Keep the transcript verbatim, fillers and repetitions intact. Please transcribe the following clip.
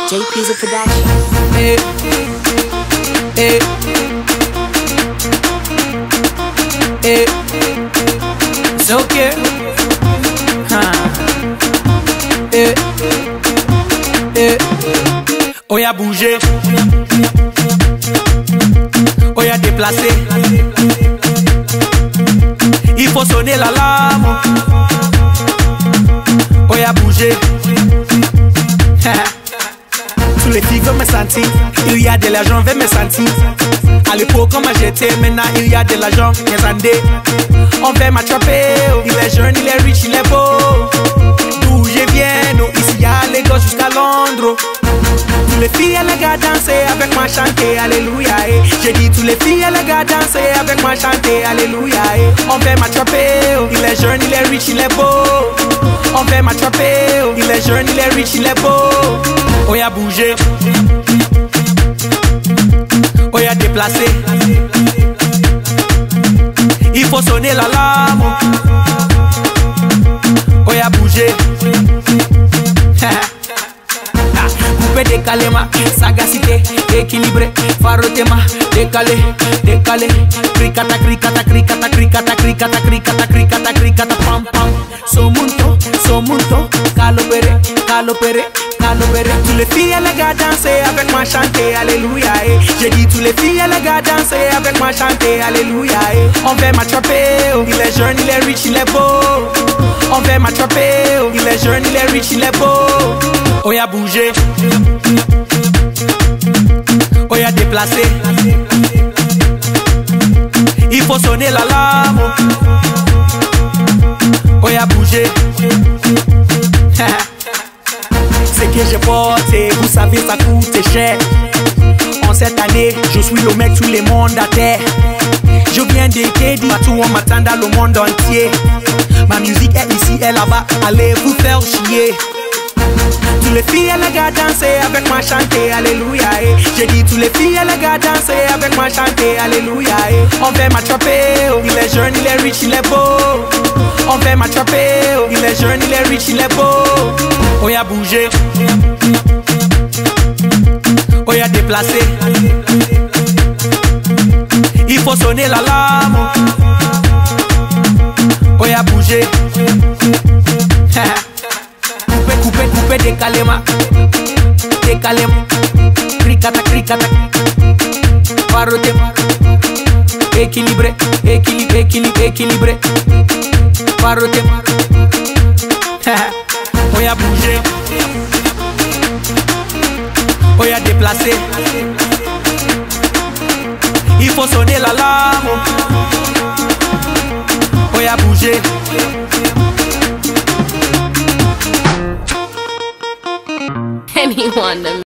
J P's a production. Hey, hey, hey, c'est ok. Huh. Hey, hey. On y a bougé, on y a déplacé. Il faut sonner l'alarme. On y a bougé. Tous les filles veulent me sentir. Il y a de l'argent, veulent me sentir. À l'époque, comment j'étais, maintenant il y a de l'argent, mes années. On veut m'attraper. Il est jeune, il est riche, il est beau. D'où je viens, nous ici à Lagos jusqu'à Londres. Tous les filles et les gars danser avec moi chanter, alléluia. Eh. J'ai dit tous les filles et les gars danser avec moi chanter, alléluia. Eh. On veut m'attraper. Il est jeune, il est riche, il est beau. On veut m'attraper. Il est jeune, il est riche, il est beau. On y a bougé, on y a déplacé. Il faut sonner l'alarme. On y a bougé. Coupé, décalé, ma sagacité, équilibré, farotema, décalé, décalé, cricata, cricata, cricata, cricata, cricata, cricata, cricata, cricata, pam pam. Somunto, somunto, calopere, calopere, calopere. Tous les filles et les gars danser avec moi chanter, alléluia. Eh. J'ai dit tous les filles et les gars danser avec moi chanter, alléluia. Eh. On veut m'attraper, oh. Il est jeune, il est riche, il est beau. On veut m'attraper, oh. Il est jeune, il est riche, il est beau. On y a bougé, on y a déplacé. Il faut sonner l'alarme. On y a bougé. C'est que j'ai porté, vous savez ça coûte cher. En cette année, je suis le mec tout le monde à terre. Je viens de Kédi, partout on m'attend dans le monde entier. Ma musique est ici et là-bas, allez vous faire chier. Tous les filles et les gars danser avec moi chanter, alléluia. Eh. J'ai dit tous les filles et les gars danser avec moi chanter, alléluia. Eh. On veut m'attraper, oh. Il est jeune, il est riche, il est beau. On veut m'attraper, oh. Il est jeune, il est riche, il est beau. On y a bougé, on y a déplacé. Il faut sonner l'alarme. On y a bougé. Coupé, coupé, décalé, ma décalé, cricata, cricata, paroté, équilibré, équilibré, équilibré, équilibré, paroté. On y a bougé, on y a déplacé. Il faut sonner l'alarme. On y a bougé. Anyone.